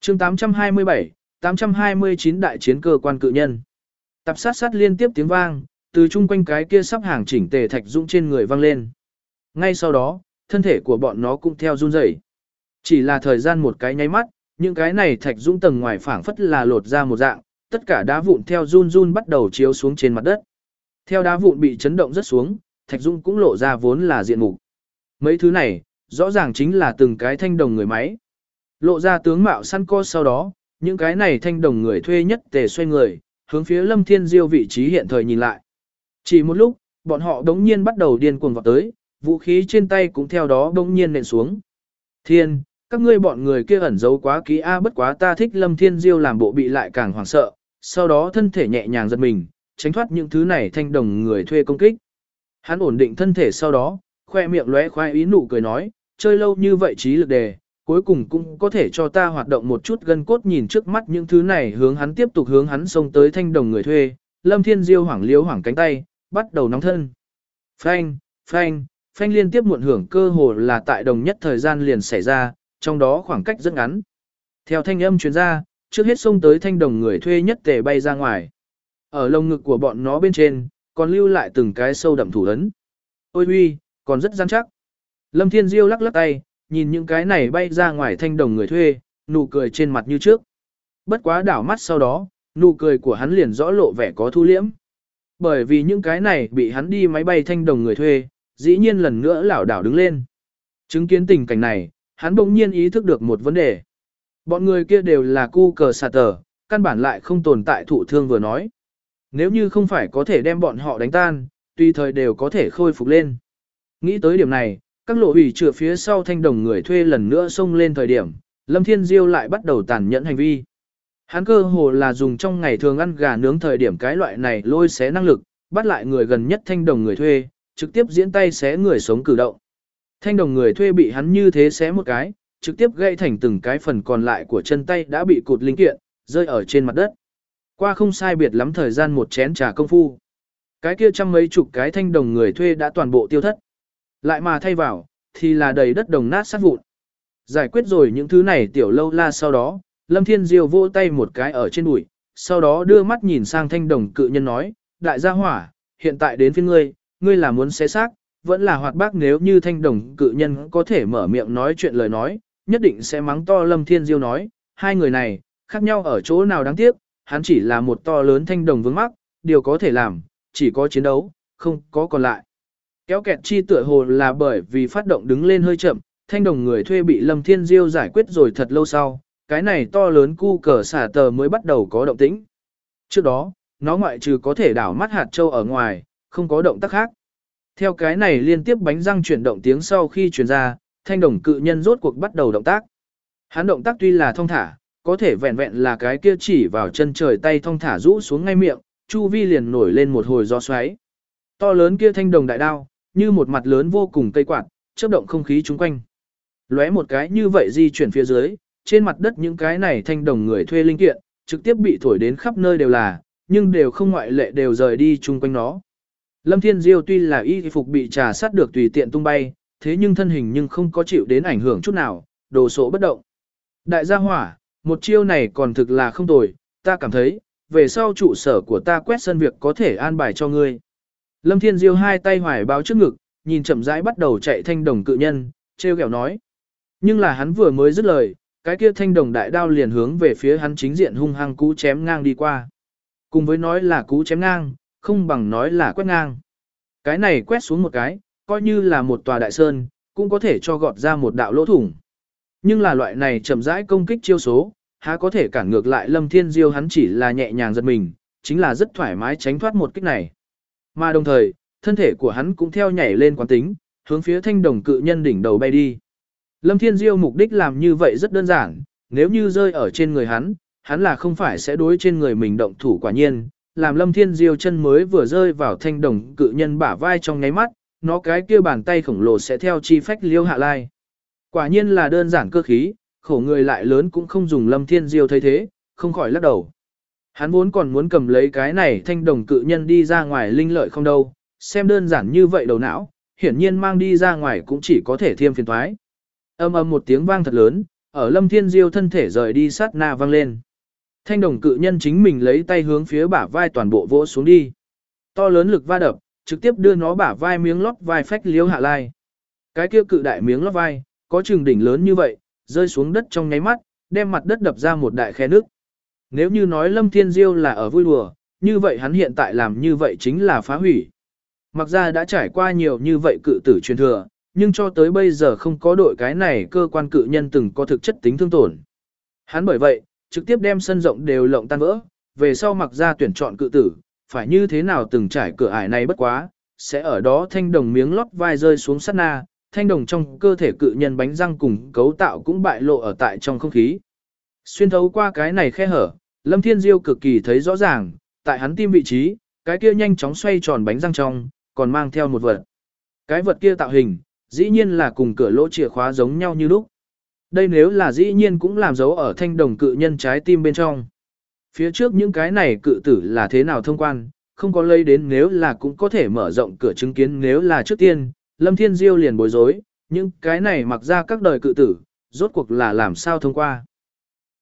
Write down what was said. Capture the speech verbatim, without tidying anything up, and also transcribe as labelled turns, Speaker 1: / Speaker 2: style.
Speaker 1: chương tám trăm hai mươi bảy, tám trăm hai mươi chín đại chiến cơ quan cự nhân. Tập sát sát liên tiếp tiếng vang, từ chung quanh cái kia sắp hàng chỉnh tề thạch dũng trên người vang lên. Ngay sau đó, thân thể của bọn nó cũng theo run rẩy. Chỉ là thời gian một cái nháy mắt, những cái này thạch dũng tầng ngoài phảng phất là lột ra một dạng, tất cả đá vụn theo run run bắt đầu chiếu xuống trên mặt đất. Theo đá vụn bị chấn động rất xuống, thạch dũng cũng lộ ra vốn là diện mục. Mấy thứ này, rõ ràng chính là từng cái thanh đồng người máy. Lộ ra tướng mạo săn co sau đó, những cái này thanh đồng người thuê nhất tề xoay người, hướng phía Lâm Thiên Diêu vị trí hiện thời nhìn lại. Chỉ một lúc, bọn họ đống nhiên bắt đầu điên cuồng vọt tới, vũ khí trên tay cũng theo đó đống nhiên nện xuống. Thiên, các ngươi bọn người kia ẩn giấu quá kỹ a, bất quá ta thích Lâm Thiên Diêu làm bộ bị lại càng hoảng sợ, sau đó thân thể nhẹ nhàng giật mình, tránh thoát những thứ này thanh đồng người thuê công kích. Hắn ổn định thân thể sau đó, khoe miệng lóe khoái ý nụ cười nói, chơi lâu như vậy trí lực đề, cuối cùng cũng có thể cho ta hoạt động một chút gân cốt. Nhìn trước mắt những thứ này hướng hắn tiếp tục hướng hắn xông tới thanh đồng người thuê, Lâm Thiên Diêu hoảng liếu hoảng cánh tay, bắt đầu nóng thân. Phanh, phanh, phanh liên tiếp muộn hưởng cơ hồ là tại đồng nhất thời gian liền xảy ra, trong đó khoảng cách rất ngắn. Theo thanh âm truyền ra, trước hết xông tới thanh đồng người thuê nhất tề bay ra ngoài. Ở lồng ngực của bọn nó bên trên, còn lưu lại từng cái sâu đậm thủ ấn. Ôi huy, còn rất rắn chắc. Lâm Thiên Diêu lắc lắc tay, nhìn những cái này bay ra ngoài thanh đồng người thuê, nụ cười trên mặt như trước. Bất quá đảo mắt sau đó, nụ cười của hắn liền rõ lộ vẻ có thu liễm. Bởi vì những cái này bị hắn đi máy bay thanh đồng người thuê, dĩ nhiên lần nữa lảo đảo đứng lên. Chứng kiến tình cảnh này, hắn bỗng nhiên ý thức được một vấn đề. Bọn người kia đều là cu cờ sạt tờ, căn bản lại không tồn tại thụ thương vừa nói. Nếu như không phải có thể đem bọn họ đánh tan, tùy thời đều có thể khôi phục lên. Nghĩ tới điểm này, các lộ hủy trựa phía sau thanh đồng người thuê lần nữa xông lên thời điểm, Lâm Thiên Diêu lại bắt đầu tàn nhẫn hành vi. Hắn cơ hồ là dùng trong ngày thường ăn gà nướng thời điểm cái loại này lôi xé năng lực, bắt lại người gần nhất thanh đồng người thuê, trực tiếp diễn tay xé người sống cử động. Thanh đồng người thuê bị hắn như thế xé một cái, trực tiếp gãy thành từng cái phần còn lại của chân tay đã bị cụt linh kiện, rơi ở trên mặt đất. Qua không sai biệt lắm thời gian một chén trà công phu. Cái kia trăm mấy chục cái thanh đồng người thuê đã toàn bộ tiêu thất. Lại mà thay vào, thì là đầy đất đồng nát sát vụn. Giải quyết rồi những thứ này tiểu lâu la sau đó, Lâm Thiên Diêu vỗ tay một cái ở trên đùi, sau đó đưa mắt nhìn sang thanh đồng cự nhân nói, đại gia hỏa, hiện tại đến phiên ngươi, ngươi là muốn xé xác, vẫn là hoạt bác. Nếu như thanh đồng cự nhân có thể mở miệng nói chuyện lời nói, nhất định sẽ mắng to. Lâm Thiên Diêu nói, hai người này, khác nhau ở chỗ nào đáng tiếc, hắn chỉ là một to lớn thanh đồng vướng mắc, điều có thể làm, chỉ có chiến đấu, không có còn lại. Kéo kẹt chi tựa hồ là bởi vì phát động đứng lên hơi chậm, thanh đồng người thuê bị Lâm Thiên Diêu giải quyết rồi thật lâu sau, cái này to lớn cu cờ xả tờ mới bắt đầu có động tĩnh. Trước đó, nó ngoại trừ có thể đảo mắt hạt châu ở ngoài, không có động tác khác. Theo cái này liên tiếp bánh răng chuyển động tiếng sau khi truyền ra, thanh đồng cự nhân rốt cuộc bắt đầu động tác. Hắn động tác tuy là thong thả, có thể vẹn vẹn là cái kia chỉ vào chân trời tay thong thả rũ xuống ngay miệng, chu vi liền nổi lên một hồi gió xoáy. To lớn kia thanh đồng đại đao, như một mặt lớn vô cùng cây quạt, chớp động không khí chung quanh. Lóe một cái như vậy di chuyển phía dưới, trên mặt đất những cái này thanh đồng người thuê linh kiện, trực tiếp bị thổi đến khắp nơi đều là, nhưng đều không ngoại lệ đều rời đi chung quanh nó. Lâm Thiên Diêu tuy là y phục bị trà sát được tùy tiện tung bay, thế nhưng thân hình nhưng không có chịu đến ảnh hưởng chút nào, đồ sộ bất động. Đại gia hỏa, một chiêu này còn thực là không tồi, ta cảm thấy, về sau trụ sở của ta quét sân việc có thể an bài cho ngươi. Lâm Thiên Diêu hai tay hoài báo trước ngực, nhìn chậm rãi bắt đầu chạy thanh đồng cự nhân, treo kẹo nói. Nhưng là hắn vừa mới dứt lời, cái kia thanh đồng đại đao liền hướng về phía hắn chính diện hung hăng cú chém ngang đi qua. Cùng với nói là cú chém ngang, không bằng nói là quét ngang. Cái này quét xuống một cái, coi như là một tòa đại sơn, cũng có thể cho gọt ra một đạo lỗ thủng. Nhưng là loại này chậm rãi công kích chiêu số, há có thể cản ngược lại Lâm Thiên Diêu. Hắn chỉ là nhẹ nhàng giật mình, chính là rất thoải mái tránh thoát một kích này. Mà đồng thời, thân thể của hắn cũng theo nhảy lên quán tính, hướng phía thanh đồng cự nhân đỉnh đầu bay đi. Lâm Thiên Diêu mục đích làm như vậy rất đơn giản, nếu như rơi ở trên người hắn, hắn là không phải sẽ đối trên người mình động thủ. Quả nhiên, làm Lâm Thiên Diêu chân mới vừa rơi vào thanh đồng cự nhân bả vai trong nháy mắt, nó cái kia bàn tay khổng lồ sẽ theo chi phách liêu hạ lai. Quả nhiên là đơn giản cơ khí, khổ người lại lớn cũng không dùng. Lâm Thiên Diêu thấy thế, không khỏi lắc đầu. Hắn vốn còn muốn cầm lấy cái này thanh đồng cự nhân đi ra ngoài linh lợi không đâu, xem đơn giản như vậy đầu não, hiển nhiên mang đi ra ngoài cũng chỉ có thể thêm phiền toái. Âm ầm một tiếng vang thật lớn, ở Lâm Thiên Diêu thân thể rời đi sát na vang lên. Thanh đồng cự nhân chính mình lấy tay hướng phía bả vai toàn bộ vỗ xuống đi. To lớn lực va đập, trực tiếp đưa nó bả vai miếng lót vai phách liếu hạ lai. Cái kia cự đại miếng lót vai, có trường đỉnh lớn như vậy, rơi xuống đất trong nháy mắt, đem mặt đất đập ra một đại khe nước. Nếu như nói Lâm Thiên Diêu là ở vui đùa, như vậy hắn hiện tại làm như vậy chính là phá hủy. Mặc ra đã trải qua nhiều như vậy cự tử truyền thừa, nhưng cho tới bây giờ không có đội cái này cơ quan cự nhân từng có thực chất tính thương tổn. Hắn bởi vậy, trực tiếp đem sân rộng đều lộng tan vỡ, về sau mặc ra tuyển chọn cự tử, phải như thế nào từng trải cửa ải này bất quá, sẽ ở đó thanh đồng miếng lót vai rơi xuống sát na, thanh đồng trong cơ thể cự nhân bánh răng cùng cấu tạo cũng bại lộ ở tại trong không khí. Xuyên thấu qua cái này khe hở, Lâm Thiên Diêu cực kỳ thấy rõ ràng, tại hắn tim vị trí, cái kia nhanh chóng xoay tròn bánh răng trong, còn mang theo một vật. Cái vật kia tạo hình, dĩ nhiên là cùng cửa lỗ chìa khóa giống nhau như lúc. Đây nếu là dĩ nhiên cũng làm dấu ở thanh đồng cự nhân trái tim bên trong. Phía trước những cái này cự tử là thế nào thông quan, không có lấy đến nếu là cũng có thể mở rộng cửa chứng kiến nếu là trước tiên, Lâm Thiên Diêu liền bối rối, những cái này mặc ra các đời cự tử, rốt cuộc là làm sao thông qua.